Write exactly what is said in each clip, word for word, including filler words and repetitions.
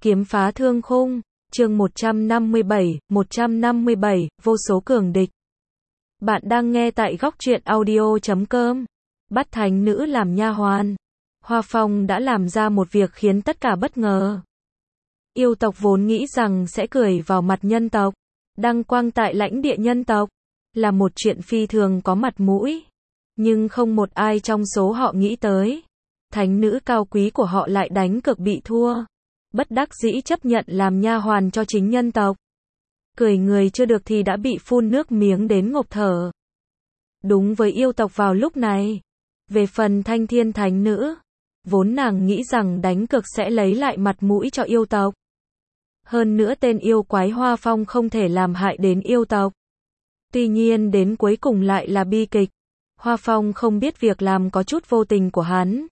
Kiếm phá thương khung, chương một trăm năm mươi bảy, một trăm năm mươi bảy, vô số cường địch. Bạn đang nghe tại góc truyện audio chấm com. Bắt thánh nữ làm nha hoàn. Hoa Phong đã làm ra một việc khiến tất cả bất ngờ. Yêu tộc vốn nghĩ rằng sẽ cười vào mặt nhân tộc, đăng quang tại lãnh địa nhân tộc, là một chuyện phi thường có mặt mũi. Nhưng không một ai trong số họ nghĩ tới, thánh nữ cao quý của họ lại đánh cược bị thua. Bất đắc dĩ chấp nhận làm nha hoàn cho chính nhân tộc. Cười người chưa được thì đã bị phun nước miếng đến ngộp thở. Đúng với yêu tộc vào lúc này. Về phần Thanh Thiên thánh nữ, vốn nàng nghĩ rằng đánh cược sẽ lấy lại mặt mũi cho yêu tộc. Hơn nữa tên yêu quái Hoa Phong không thể làm hại đến yêu tộc. Tuy nhiên đến cuối cùng lại là bi kịch. Hoa Phong không biết việc làm có chút vô tình của hắn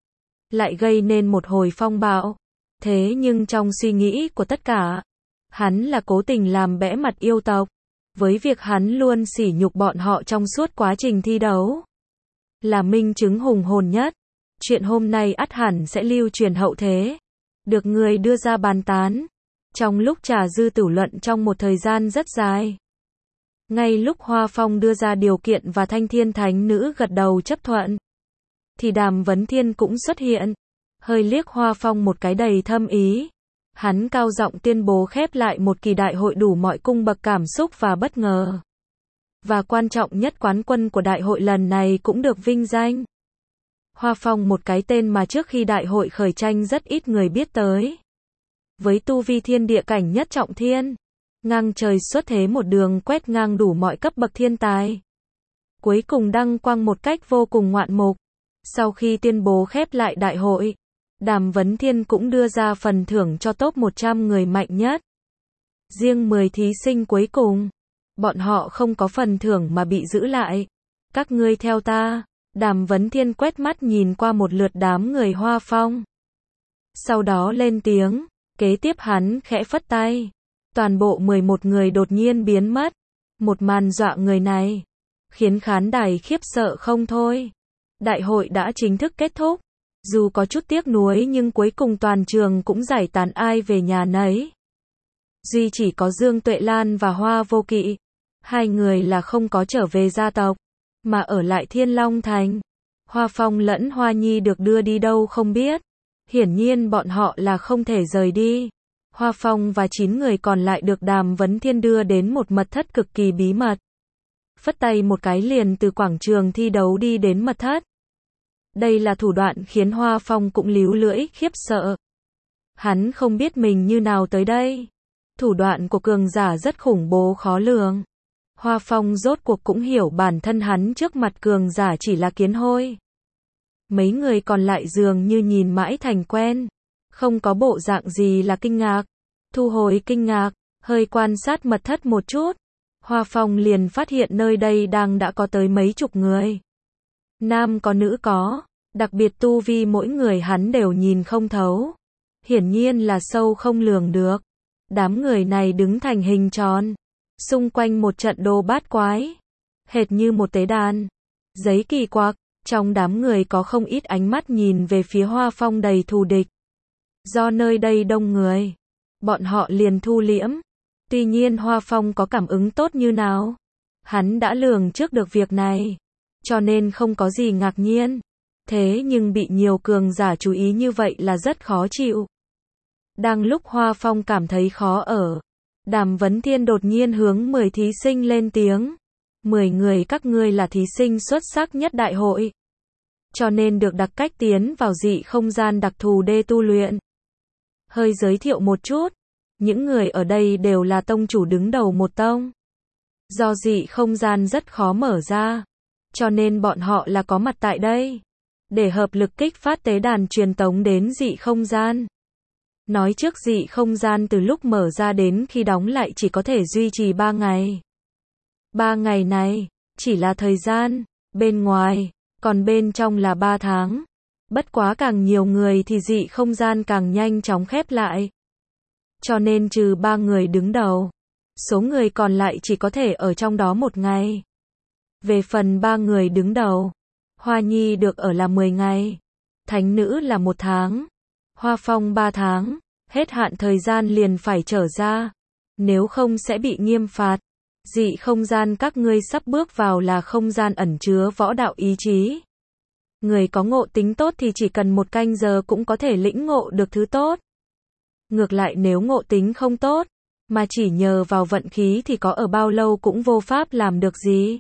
lại gây nên một hồi phong bạo. Thế nhưng trong suy nghĩ của tất cả, hắn là cố tình làm bẽ mặt yêu tộc, với việc hắn luôn sỉ nhục bọn họ trong suốt quá trình thi đấu. Là minh chứng hùng hồn nhất. Chuyện hôm nay ắt hẳn sẽ lưu truyền hậu thế, được người đưa ra bàn tán, trong lúc trà dư tử luận trong một thời gian rất dài. Ngay lúc Hoa Phong đưa ra điều kiện và Thanh Thiên thánh nữ gật đầu chấp thuận, thì Đàm Vấn Thiên cũng xuất hiện. Hơi liếc Hoa Phong một cái đầy thâm ý. Hắn cao giọng tuyên bố khép lại một kỳ đại hội đủ mọi cung bậc cảm xúc và bất ngờ. Và quan trọng nhất, quán quân của đại hội lần này cũng được vinh danh. Hoa Phong, một cái tên mà trước khi đại hội khởi tranh rất ít người biết tới. Với tu vi thiên địa cảnh nhất trọng thiên, ngang trời xuất thế một đường quét ngang đủ mọi cấp bậc thiên tài. Cuối cùng đăng quang một cách vô cùng ngoạn mục. Sau khi tuyên bố khép lại đại hội, Đàm Vấn Thiên cũng đưa ra phần thưởng cho top một trăm người mạnh nhất. Riêng mười thí sinh cuối cùng, bọn họ không có phần thưởng mà bị giữ lại. Các ngươi theo ta. Đàm Vấn Thiên quét mắt nhìn qua một lượt đám người Hoa Phong. Sau đó lên tiếng, kế tiếp hắn khẽ phất tay. Toàn bộ mười một người đột nhiên biến mất. Một màn dọa người này khiến khán đài khiếp sợ không thôi. Đại hội đã chính thức kết thúc. Dù có chút tiếc nuối nhưng cuối cùng toàn trường cũng giải tán ai về nhà nấy. Duy chỉ có Dương Tuệ Lan và Hoa Vô Kỵ, hai người là không có trở về gia tộc, mà ở lại Thiên Long Thành. Hoa Phong lẫn Hoa Nhi được đưa đi đâu không biết. Hiển nhiên bọn họ là không thể rời đi. Hoa Phong và chín người còn lại được Đàm Vấn Thiên đưa đến một mật thất cực kỳ bí mật. Phất tay một cái liền từ quảng trường thi đấu đi đến mật thất. Đây là thủ đoạn khiến Hoa Phong cũng líu lưỡi khiếp sợ. Hắn không biết mình như nào tới đây. Thủ đoạn của cường giả rất khủng bố khó lường. Hoa Phong rốt cuộc cũng hiểu bản thân hắn trước mặt cường giả chỉ là kiến hôi. Mấy người còn lại dường như nhìn mãi thành quen, không có bộ dạng gì là kinh ngạc. Thu hồi kinh ngạc, hơi quan sát mật thất một chút, Hoa Phong liền phát hiện nơi đây đang đã có tới mấy chục người. Nam có nữ có, đặc biệt tu vi mỗi người hắn đều nhìn không thấu. Hiển nhiên là sâu không lường được. Đám người này đứng thành hình tròn, xung quanh một trận đồ bát quái, hệt như một tế đàn. Giấy kỳ quặc, trong đám người có không ít ánh mắt nhìn về phía Hoa Phong đầy thù địch. Do nơi đây đông người, bọn họ liền thu liễm. Tuy nhiên Hoa Phong có cảm ứng tốt như nào, hắn đã lường trước được việc này, cho nên không có gì ngạc nhiên. Thế nhưng bị nhiều cường giả chú ý như vậy là rất khó chịu. Đang lúc Hoa Phong cảm thấy khó ở, Đàm Vấn Thiên đột nhiên hướng mười thí sinh lên tiếng. mười người các ngươi là thí sinh xuất sắc nhất đại hội, cho nên được đặc cách tiến vào dị không gian đặc thù để tu luyện. Hơi giới thiệu một chút, những người ở đây đều là tông chủ đứng đầu một tông. Do dị không gian rất khó mở ra, cho nên bọn họ là có mặt tại đây, để hợp lực kích phát tế đàn truyền tống đến dị không gian. Nói trước dị không gian từ lúc mở ra đến khi đóng lại chỉ có thể duy trì ba ngày. Ba ngày này, chỉ là thời gian, bên ngoài, còn bên trong là ba tháng. Bất quá càng nhiều người thì dị không gian càng nhanh chóng khép lại. Cho nên trừ ba người đứng đầu, số người còn lại chỉ có thể ở trong đó một ngày. Về phần ba người đứng đầu, Hoa Nhi được ở là mười ngày, Thánh nữ là một tháng, Hoa Phong ba tháng, Hết hạn thời gian liền phải trở ra. Nếu không sẽ bị nghiêm phạt. Dị không gian các ngươi sắp bước vào là không gian ẩn chứa võ đạo ý chí. Người có ngộ tính tốt thì chỉ cần một canh giờ cũng có thể lĩnh ngộ được thứ tốt. Ngược lại nếu ngộ tính không tốt, mà chỉ nhờ vào vận khí thì có ở bao lâu cũng vô pháp làm được gì.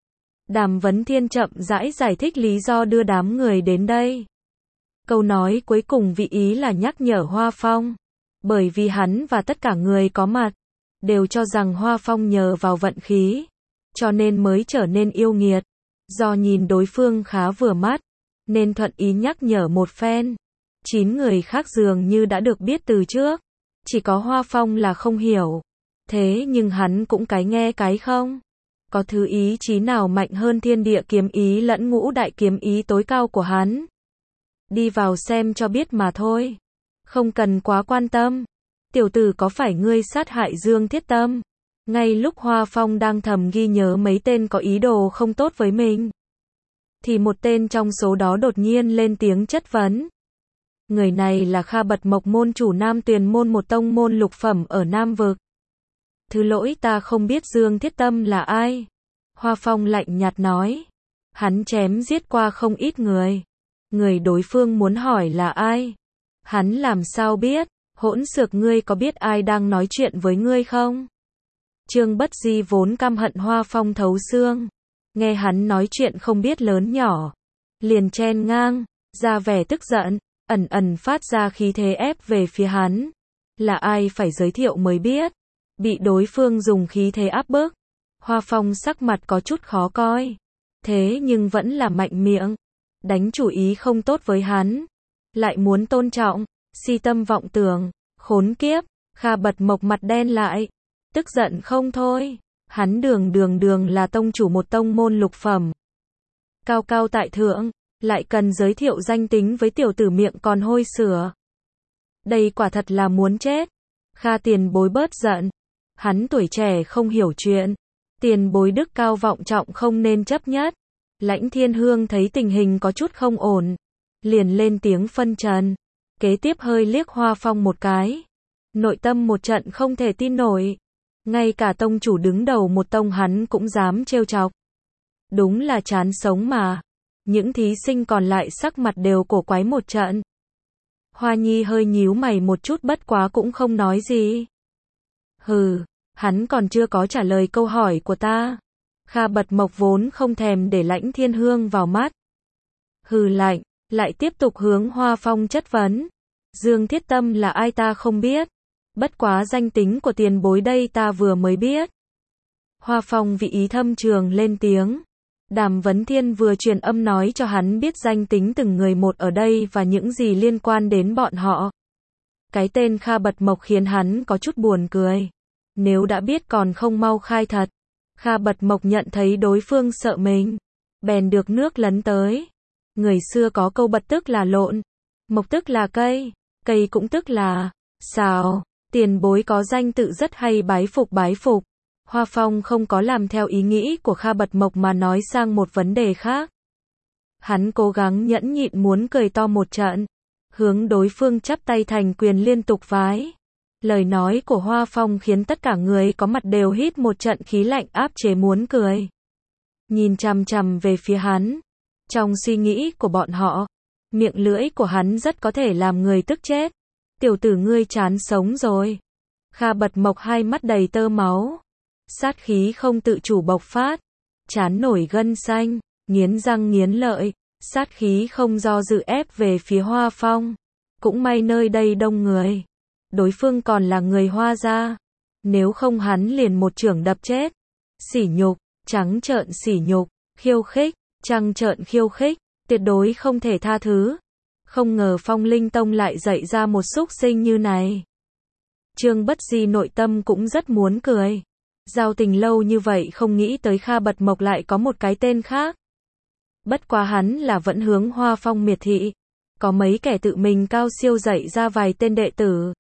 Đàm Vấn Thiên chậm rãi giải thích lý do đưa đám người đến đây. Câu nói cuối cùng vị ý là nhắc nhở Hoa Phong. Bởi vì hắn và tất cả người có mặt, đều cho rằng Hoa Phong nhờ vào vận khí, cho nên mới trở nên yêu nghiệt. Do nhìn đối phương khá vừa mắt, nên thuận ý nhắc nhở một phen. Chín người khác dường như đã được biết từ trước. Chỉ có Hoa Phong là không hiểu. Thế nhưng hắn cũng cái nghe cái không. Có thứ ý chí nào mạnh hơn thiên địa kiếm ý lẫn ngũ đại kiếm ý tối cao của hắn. Đi vào xem cho biết mà thôi. Không cần quá quan tâm. Tiểu tử có phải ngươi sát hại Dương Thiết Tâm? Ngay lúc Hoa Phong đang thầm ghi nhớ mấy tên có ý đồ không tốt với mình, thì một tên trong số đó đột nhiên lên tiếng chất vấn. Người này là Kha Bật Mộc môn chủ Nam Tuyền môn, một tông môn lục phẩm ở Nam Vực. Thứ lỗi, ta không biết Dương Thiết Tâm là ai. Hoa Phong lạnh nhạt nói. Hắn chém giết qua không ít người. Người đối phương muốn hỏi là ai? Hắn làm sao biết? Hỗn xược, ngươi có biết ai đang nói chuyện với ngươi không? Trương Bất Di vốn căm hận Hoa Phong thấu xương. Nghe hắn nói chuyện không biết lớn nhỏ, liền chen ngang, ra vẻ tức giận, ẩn ẩn phát ra khí thế ép về phía hắn. Là ai phải giới thiệu mới biết. Bị đối phương dùng khí thế áp bức, Hoa Phong sắc mặt có chút khó coi. Thế nhưng vẫn là mạnh miệng. Đánh chủ ý không tốt với hắn. Lại muốn tôn trọng, si tâm vọng tưởng, khốn kiếp. Kha Bật Mộc mặt đen lại. Tức giận không thôi. Hắn đường đường đường là tông chủ một tông môn lục phẩm. Cao cao tại thượng, lại cần giới thiệu danh tính với tiểu tử miệng còn hôi sữa. Đây quả thật là muốn chết. Kha tiền bối bớt giận. Hắn tuổi trẻ không hiểu chuyện. Tiền bối đức cao vọng trọng không nên chấp nhất. Lãnh Thiên Hương thấy tình hình có chút không ổn, liền lên tiếng phân trần. Kế tiếp hơi liếc Hoa Phong một cái. Nội tâm một trận không thể tin nổi. Ngay cả tông chủ đứng đầu một tông hắn cũng dám trêu chọc. Đúng là chán sống mà. Những thí sinh còn lại sắc mặt đều cổ quái một trận. Hoa Nhi hơi nhíu mày một chút, bất quá cũng không nói gì. Hừ, hắn còn chưa có trả lời câu hỏi của ta. Kha Bật Mộc vốn không thèm để Lãnh Thiên Hương vào mắt. Hừ lạnh, lại tiếp tục hướng Hoa Phong chất vấn. Dương Thiết Tâm là ai ta không biết. Bất quá danh tính của tiền bối đây ta vừa mới biết. Hoa Phong vị ý thâm trường lên tiếng. Đàm Vấn Thiên vừa truyền âm nói cho hắn biết danh tính từng người một ở đây và những gì liên quan đến bọn họ. Cái tên Kha Bật Mộc khiến hắn có chút buồn cười. Nếu đã biết còn không mau khai thật. Kha Bật Mộc nhận thấy đối phương sợ mình, bèn được nước lấn tới. Người xưa có câu bật tức là lộn, mộc tức là cây, cây cũng tức là xào. Tiền bối có danh tự rất hay, bái phục bái phục. Hoa Phong không có làm theo ý nghĩ của Kha Bật Mộc mà nói sang một vấn đề khác. Hắn cố gắng nhẫn nhịn muốn cười to một trận, hướng đối phương chắp tay thành quyền liên tục vái. Lời nói của Hoa Phong khiến tất cả người có mặt đều hít một trận khí lạnh, áp chế muốn cười. Nhìn chằm chằm về phía hắn. Trong suy nghĩ của bọn họ, miệng lưỡi của hắn rất có thể làm người tức chết. Tiểu tử ngươi chán sống rồi. Kha Bật Mộc hai mắt đầy tơ máu. Sát khí không tự chủ bộc phát. Chán nổi gân xanh, nghiến răng nghiến lợi. Sát khí không do dự ép về phía Hoa Phong. Cũng may nơi đây đông người. Đối phương còn là người Hoa gia. Nếu không hắn liền một chưởng đập chết. Sỉ nhục, trắng trợn sỉ nhục, khiêu khích, trăng trợn khiêu khích, tuyệt đối không thể tha thứ. Không ngờ Phong Linh Tông lại dạy ra một súc sinh như này. Trương Bất Di nội tâm cũng rất muốn cười. Giao tình lâu như vậy không nghĩ tới Kha Bật Mộc lại có một cái tên khác. Bất quá hắn là vẫn hướng Hoa Phong miệt thị. Có mấy kẻ tự mình cao siêu dạy ra vài tên đệ tử.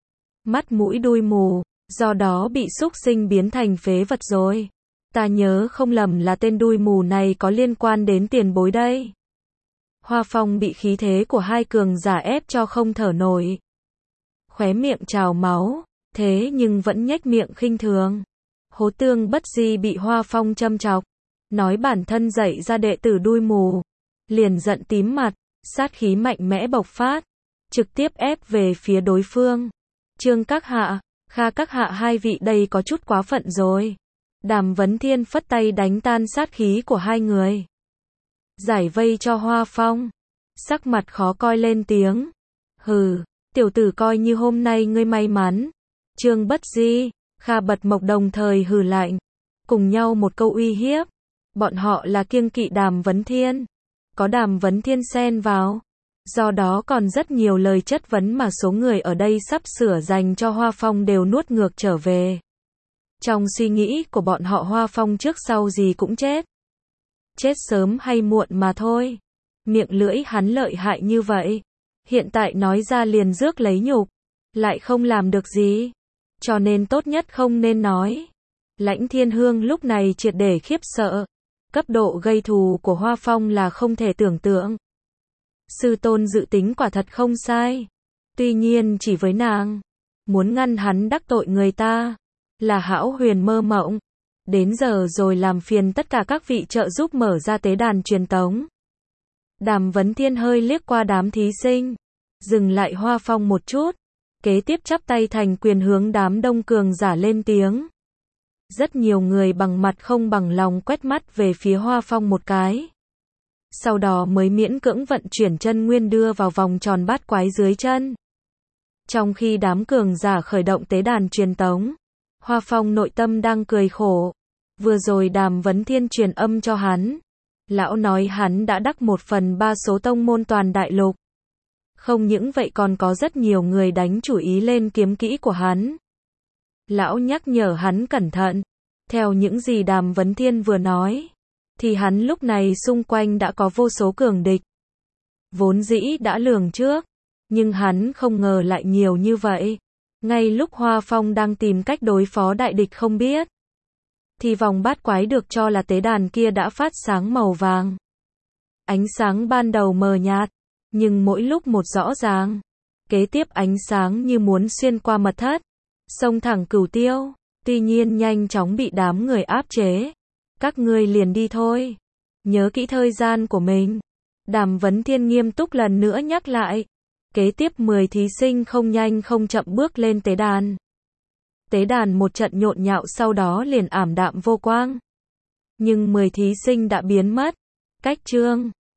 Mắt mũi đuôi mù, do đó bị súc sinh biến thành phế vật rồi. Ta nhớ không lầm là tên đuôi mù này có liên quan đến tiền bối đây. Hoa Phong bị khí thế của hai cường giả ép cho không thở nổi. khóe miệng trào máu, thế nhưng vẫn nhếch miệng khinh thường. Hố Tương Bất Di bị Hoa Phong châm chọc, nói bản thân dạy ra đệ tử đuôi mù, liền giận tím mặt, sát khí mạnh mẽ bộc phát, trực tiếp ép về phía đối phương. Trương các hạ, Kha các hạ hai vị đây có chút quá phận rồi. Đàm Vấn Thiên phất tay đánh tan sát khí của hai người. Giải vây cho Hoa Phong. Sắc mặt khó coi lên tiếng. Hừ, tiểu tử coi như hôm nay ngươi may mắn. Trương Bất Di, Kha Bật Mộc đồng thời hừ lạnh. Cùng nhau một câu uy hiếp. Bọn họ là kiêng kỵ Đàm Vấn Thiên. Có Đàm Vấn Thiên xen vào. Do đó còn rất nhiều lời chất vấn mà số người ở đây sắp sửa dành cho Hoa Phong đều nuốt ngược trở về. Trong suy nghĩ của bọn họ Hoa Phong trước sau gì cũng chết. Chết sớm hay muộn mà thôi. Miệng lưỡi hắn lợi hại như vậy. Hiện tại nói ra liền rước lấy nhục. Lại không làm được gì. Cho nên tốt nhất không nên nói. Lãnh Thiên Hương lúc này triệt để khiếp sợ. Cấp độ gây thù của Hoa Phong là không thể tưởng tượng. Sư tôn dự tính quả thật không sai. Tuy nhiên chỉ với nàng. Muốn ngăn hắn đắc tội người ta. Là hão huyền mơ mộng. Đến giờ rồi làm phiền tất cả các vị trợ giúp mở ra tế đàn truyền tống. Đàm Vấn Thiên hơi liếc qua đám thí sinh. Dừng lại Hoa Phong một chút. Kế tiếp chắp tay thành quyền hướng đám đông cường giả lên tiếng. Rất nhiều người bằng mặt không bằng lòng quét mắt về phía Hoa Phong một cái. Sau đó mới miễn cưỡng vận chuyển chân nguyên đưa vào vòng tròn bát quái dưới chân. Trong khi đám cường giả khởi động tế đàn truyền tống, Hoa Phong nội tâm đang cười khổ. Vừa rồi Đàm Vấn Thiên truyền âm cho hắn. Lão nói hắn đã đắc một phần ba số tông môn toàn đại lục. Không những vậy còn có rất nhiều người đánh chủ ý lên kiếm kỹ của hắn. Lão nhắc nhở hắn cẩn thận. Theo những gì Đàm Vấn Thiên vừa nói, thì hắn lúc này xung quanh đã có vô số cường địch. Vốn dĩ đã lường trước, nhưng hắn không ngờ lại nhiều như vậy. Ngay lúc Hoa Phong đang tìm cách đối phó đại địch không biết, thì vòng bát quái được cho là tế đàn kia đã phát sáng màu vàng. Ánh sáng ban đầu mờ nhạt, nhưng mỗi lúc một rõ ràng. Kế tiếp ánh sáng như muốn xuyên qua mật thất, xông thẳng Cửu Tiêu, tuy nhiên nhanh chóng bị đám người áp chế. Các ngươi liền đi thôi. Nhớ kỹ thời gian của mình. Đàm Vấn Thiên nghiêm túc lần nữa nhắc lại. Kế tiếp mười thí sinh không nhanh không chậm bước lên tế đàn. Tế đàn một trận nhộn nhạo sau đó liền ảm đạm vô quang. Nhưng mười thí sinh đã biến mất. Cách chương